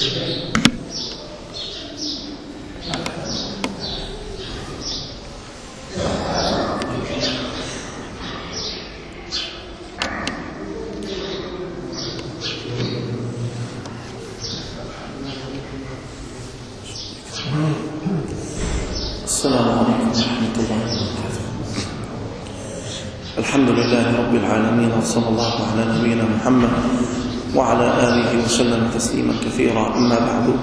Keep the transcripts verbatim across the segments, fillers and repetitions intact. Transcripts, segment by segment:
السلام عليكم ورحمة الله وبركاته. الحمد لله رب العالمين، وصلى الله على نبينا محمد وعلى آله وسلم تسليما كثيرا. أما بعد،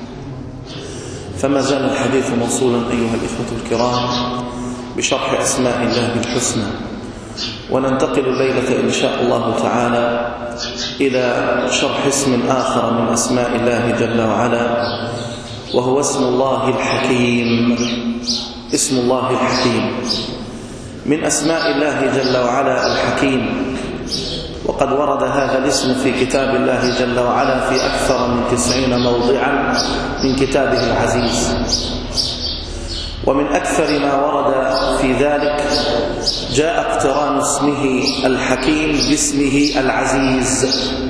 فما زال الحديث موصولا أيها الإخوة الكرام بشرح أسماء الله الحسنى، وننتقل الليلة إن شاء الله تعالى إلى شرح اسم آخر من أسماء الله جل وعلا، وهو اسم الله الحكيم. اسم الله الحكيم من أسماء الله جل وعلا الحكيم، وقد ورد هذا الاسم في كتاب الله جل وعلا في أكثر من تسعين موضعا من كتابه العزيز. ومن أكثر ما ورد في ذلك جاء اقتران اسمه الحكيم باسمه العزيز،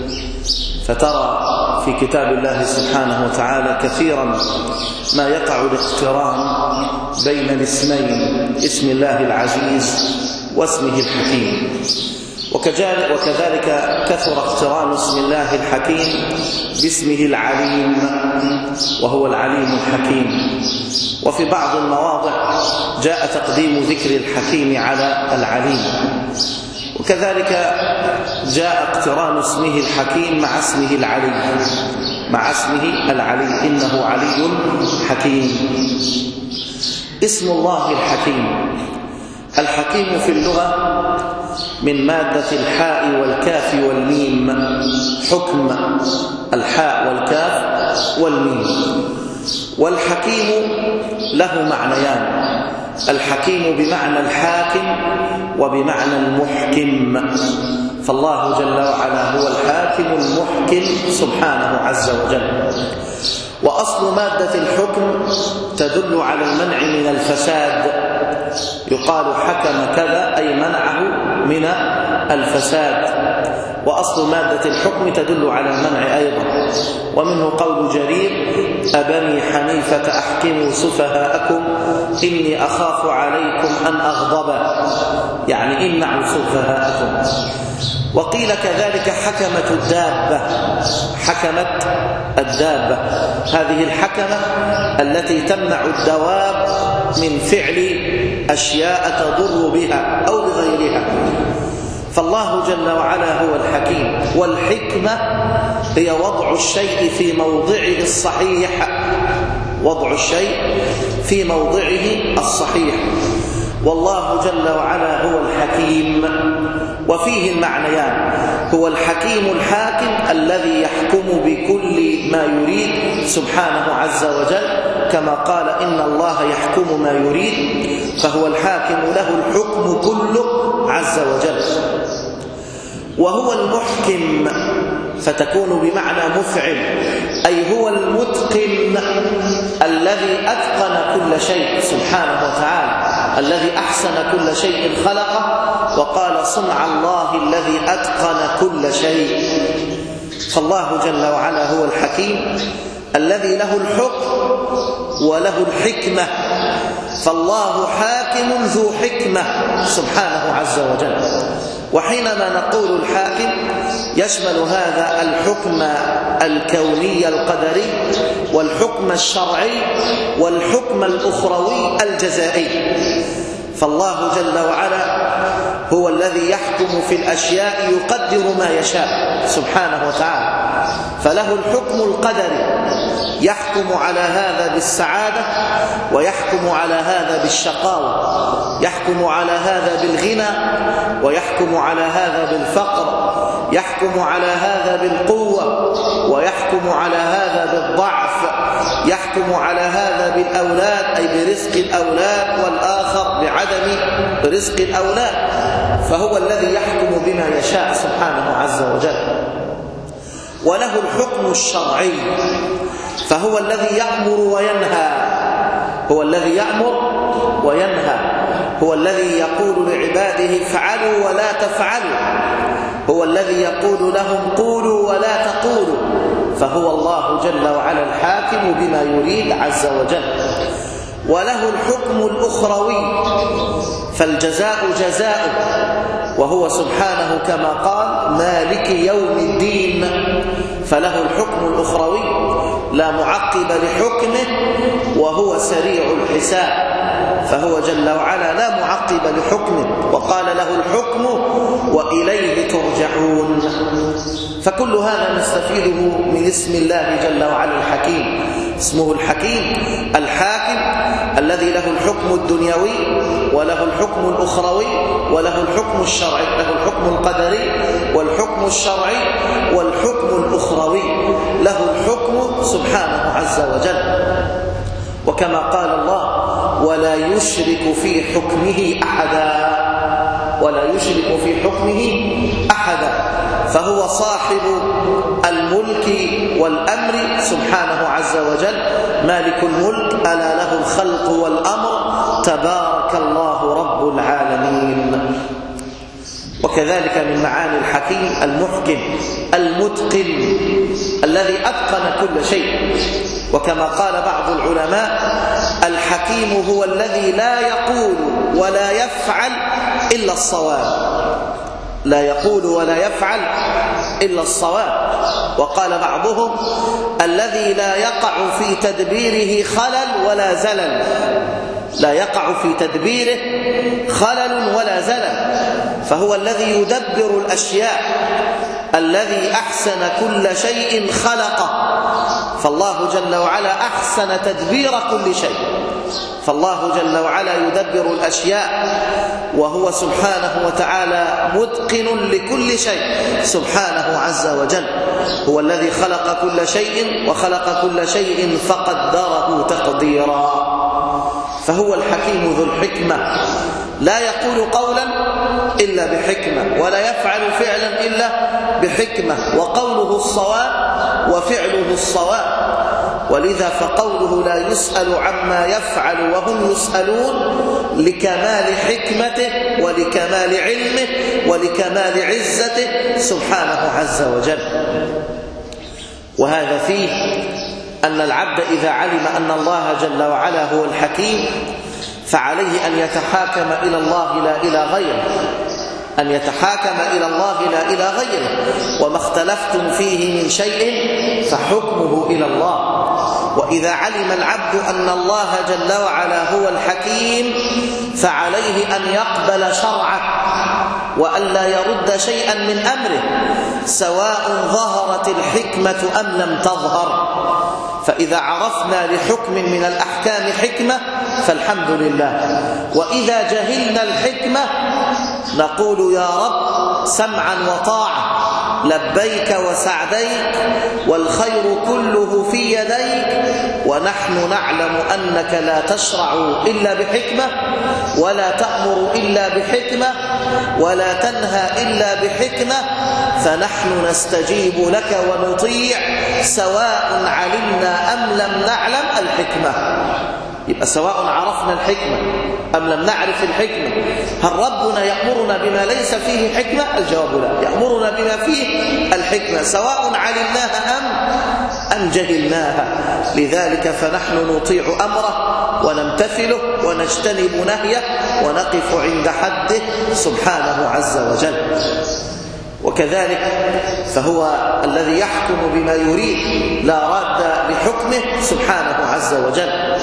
فترى في كتاب الله سبحانه وتعالى كثيرا ما يقع الاقتران بين الاسمين، اسم الله العزيز واسمه الحكيم. وكذلك كثر اقتران اسم الله الحكيم باسمه العليم، وهو العليم الحكيم. وفي بعض المواضع جاء تقديم ذكر الحكيم على العليم. وكذلك جاء اقتران اسمه الحكيم مع اسمه العلي، مع اسمه العلي، إنه علي حكيم. اسم الله الحكيم. الحكيم في اللغة من مادة الحاء والكاف والميم، حكم الحاء والكاف والميم. والحكيم له معنيان، الحكيم بمعنى الحاكم وبمعنى المحكم، فالله جل وعلا هو الحاكم المحكم سبحانه عز وجل. وأصل مادة الحكم تدل على المنع من الفساد، يقال حكم كذا أي منعه من الفساد. وأصل مادة الحكم تدل على المنع أيضا، ومنه قول جرير: أبني حنيفة أحكموا سفهاءكم إني أخاف عليكم أن أغضب، يعني امنعوا سفهاءكم. وقيل كذلك حكمت الدابة، حكمت الدابة، هذه الحكمة التي تمنع الدواب من فعل أشياء تضر بها أو بغيرها. فالله جل وعلا هو الحكيم. والحكمة هي وضع الشيء في موضعه الصحيح، وضع الشيء في موضعه الصحيح. والله جل وعلا هو الحكيم، وفيه المعنيان: هو الحكيم الحاكم الذي يحكم بكل ما يريد سبحانه عز وجل، كما قال: إن الله يحكم ما يريد، فهو الحاكم له الحكم كله عز وجل. وهو المحكم، فتكون بمعنى مفعل، أي هو المتقن الذي أتقن كل شيء سبحانه وتعالى، الذي أحسن كل شيء خلقه، وقال: صنع الله الذي أتقن كل شيء. فالله جل وعلا هو الحكيم الذي له الحكم وله الحكمة، فالله حاكم ذو حكمة سبحانه عز وجل. وحينما نقول الحاكم يشمل هذا الحكم الكوني القدري، والحكم الشرعي، والحكم الأخروي الجزائي. فالله جل وعلا هو الذي يحكم في الأشياء، يقدر ما يشاء سبحانه وتعالى، فله الحكم القدري، يحكم على هذا بالسعادة، ويحكم على هذا بالشقاوة، يحكم على هذا بالغنى، ويحكم على هذا بالفقر، يحكم على هذا بالقوة، ويحكم على هذا بالضعف، يحكم على هذا بالأولاد أي برزق الأولاد، والآخر بعدم رزق الأولاد. فهو الذي يحكم بما يشاء سبحانه عز وجل. وله الحكم الشرعي، فهو الذي يأمر وينهى، هو الذي يأمر وينهى، هو الذي يقول لعباده افعلوا ولا تفعلوا، هو الذي يقول لهم قولوا ولا تقولوا، فهو الله جل وعلا الحاكم بما يريد عز وجل، وله الحكم الأخروي، فالجزاء جزاؤه، وهو سبحانه كما قال مالك يوم الدين، فله الحكم الأخروي لا معقب لحكمه، وهو سريع الحساب، فهو جل وعلا لا معقب لحكمه، وقال له الحكم وإليه ترجعون. فكل هذا نستفيده من اسم الله جل وعلا الحكيم. اسمه الحكيم الحاكم الذي له الحكم الدنيوي وله الحكم الأخروي وله الحكم الشرعي، له الحكم القدري والحكم الشرعي والحكم الأخروي، له الحكم سبحانه عز وجل. وكما قال الله ولا يشرك في حكمه أحدا، ولا يشرك في حكمه أحدا، فهو صاحب الملك والأمر سبحانه عز وجل، مالك الملك، ألا له الخلق والأمر، تبارك الله رب العالمين. وكذلك من معاني الحكيم المحكم المتقن الذي أتقن كل شيء، وكما قال بعض العلماء الحكيم هو الذي لا يقول ولا يفعل إلا الصواب، لا يقول ولا يفعل إلا الصواب. وقال بعضهم الذي لا يقع في تدبيره خلل ولا زلل، لا يقع في تدبيره خلل ولا زلل، فهو الذي يدبر الأشياء، الذي أحسن كل شيء خلقه، فالله جل وعلا أحسن تدبير كل شيء، فالله جل وعلا يدبر الأشياء، وهو سبحانه وتعالى متقن لكل شيء سبحانه عز وجل. هو الذي خلق كل شيء وخلق كل شيء فقدره تقديرا، فهو الحكيم ذو الحكمة، لا يقول قولا إلا بحكمة، ولا يفعل فعلا إلا بحكمة، وقوله الصواب وفعله الصواب. ولذا فقوله لا يسأل عما يفعل وهم يسألون لكمال حكمته ولكمال علمه ولكمال عزته سبحانه عز وجل. وهذا فيه أن العبد إذا علم أن الله جل وعلا هو الحكيم فعليه أن يتحاكم إلى الله لا إلى غيره، أن يتحاكم إلى الله لا إلى غيره، وما اختلفتم فيه من شيء فحكمه إلى الله. وإذا علم العبد أن الله جل وعلا هو الحكيم فعليه أن يقبل شرعه وأن لا يرد شيئا من أمره، سواء ظهرت الحكمة أم لم تظهر. فإذا عرفنا لحكم من الأحكام حكمة فالحمد لله، وإذا جهلنا الحكمة نقول يا رب سمعا وطاعة، لبيك وسعديك، والخير كله في يديك، ونحن نعلم أنك لا تشرع إلا بحكمة، ولا تأمر إلا بحكمة، ولا تنهى إلا بحكمة، فنحن نستجيب لك ونطيع سواء علمنا أم لم نعلم الحكمة. يبقى سواء عرفنا الحكمة أم لم نعرف الحكمة. هل ربنا يأمرنا بما ليس فيه حكمة؟ الجواب لا، يأمرنا بما فيه الحكمة، سواء علمناها أم أم جهلناها. لذلك فنحن نطيع أمره ونمتثله ونجتنب نهيه ونقف عند حده سبحانه عز وجل. وكذلك فهو الذي يحكم بما يريد لا راد لحكمه سبحانه عز وجل.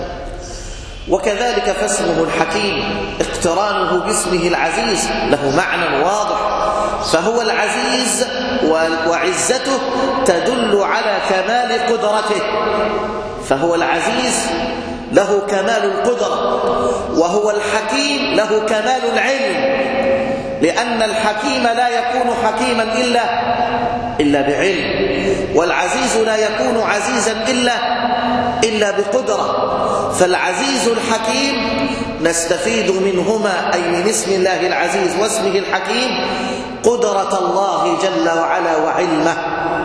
وكذلك فاسمه الحكيم اقترانه باسمه العزيز له معنى واضح، فهو العزيز وعزته تدل على كمال قدرته، فهو العزيز له كمال القدرة، وهو الحكيم له كمال العلم، لأن الحكيم لا يكون حكيما إلا إلا بعلم، والعزيز لا يكون عزيزا إلا إلا بقدرة. فالعزيز الحكيم نستفيد منهما، أي من اسم الله العزيز واسمه الحكيم، قدرة الله جل وعلا وعلمه،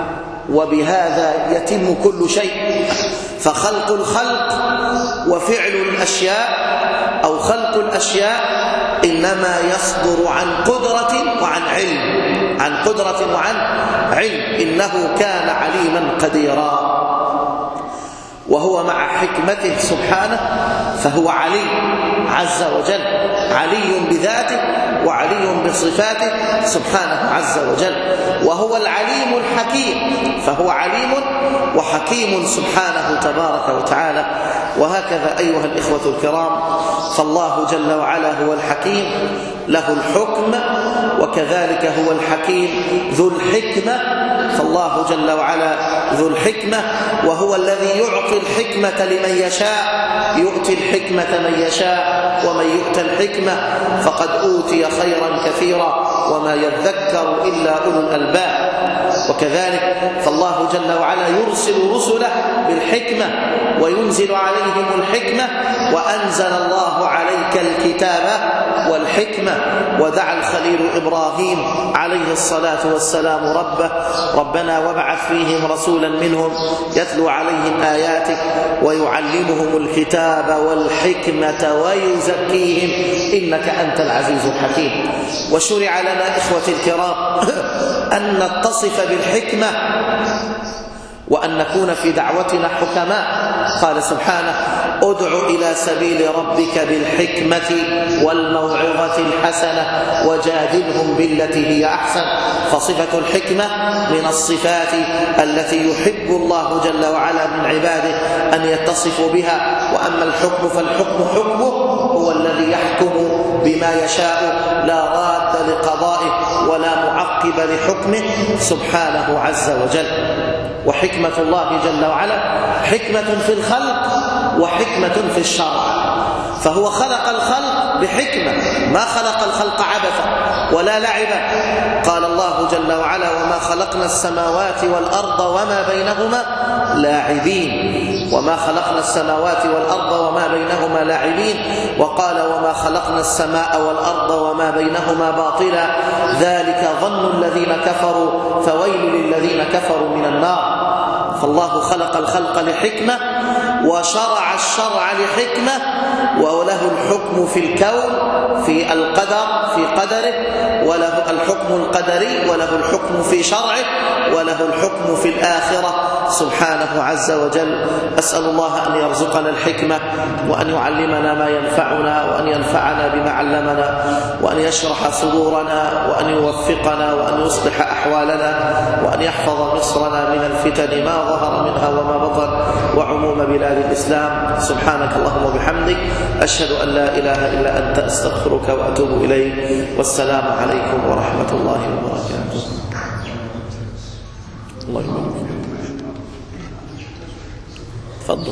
وبهذا يتم كل شيء. فخلق الخلق وفعل الأشياء أو خلق الأشياء إنما يصدر عن قدرة وعن علم، عن قدرة وعن علم، إنه كان عليما قديرا. وهو مع حكمته سبحانه فهو علي عز وجل، علي بذاته وعلي بصفاته سبحانه عز وجل. وهو العليم الحكيم، فهو عليم وحكيم سبحانه تبارك وتعالى. وهكذا أيها الإخوة الكرام، فالله جل وعلا هو الحكيم له الحكم، وكذلك هو الحكيم ذو الحكمة. فالله جل وعلا ذو الحكمة، وهو الذي يعطي الحكمة لمن يشاء، يؤتي الحكمة من يشاء، ومن يؤت الحكمة فقد أوتي خيرا كثيرا وما يذكر إلا أولو الألباب. وكذلك فالله جل وعلا يرسل رسله بالحكمة وينزل عليهم الحكمة، وأنزل الله عليك الكتاب والحكمة. ودعا الخليل إبراهيم عليه الصلاة والسلام ربه ربنا وابعث فيهم رسولا منهم يتلو عليهم آياتك ويعلمهم الكتاب والحكمة ويزكيهم إنك أنت العزيز الحكيم. وشرع لنا إخوتي الكرام أن نتصف بالحكمة وأن نكون في دعوتنا حكماء. قال سبحانه: ادع إلى سبيل ربك بالحكمة والموعظة الحسنة وجادلهم بالتي هي أحسن. فصفة الحكمة من الصفات التي يحب الله جل وعلا من عباده أن يتصفوا بها. وأما الحكم فالحكم حكمه، هو الذي يحكم بما يشاء لا راد لقضائه ولا معقب لحكمه سبحانه عز وجل. وحكمة الله جل وعلا حكمة في الخلق وحكمة في الشرع. فهو خلق الخلق بحكمة، ما خلق الخلق عبثا ولا لعبا. قال الله جل وعلا: وما خلقنا السماوات والأرض وما بينهما لاعبين. وما خلقنا السماوات والأرض وما بينهما لاعبين. وقال: وما خلقنا السماء والأرض وما بينهما باطلا ذلك ظن الذين كفروا فويل للذين كفروا من النار. فالله خلق الخلق لحكمة وشرع الشرع لحكمة، وله الحكم في الكون في القدر في قدره، وله الحكم القدري، وله الحكم في شرعه، وله الحكم في الآخرة سبحانه عز وجل. أسأل الله أن يرزقنا الحكمة، وأن يعلمنا ما ينفعنا، وأن ينفعنا بما علمنا، وأن يشرح صدورنا، وأن يوفقنا، وأن يصلح أحوالنا، وأن يحفظ مصرنا من الفتن ما ظهر منها وما بطن، وعموم بلاد الإسلام. سبحانك اللهم وبحمدك، أشهد أن لا إله إلا أنت، أستغفرك وأتوب إليك. والسلام عليكم ورحمة الله وبركاته. الله يبارك. تفضل.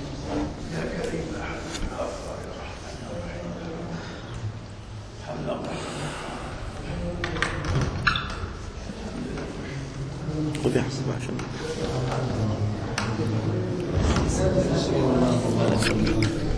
خذ يا حسن عشان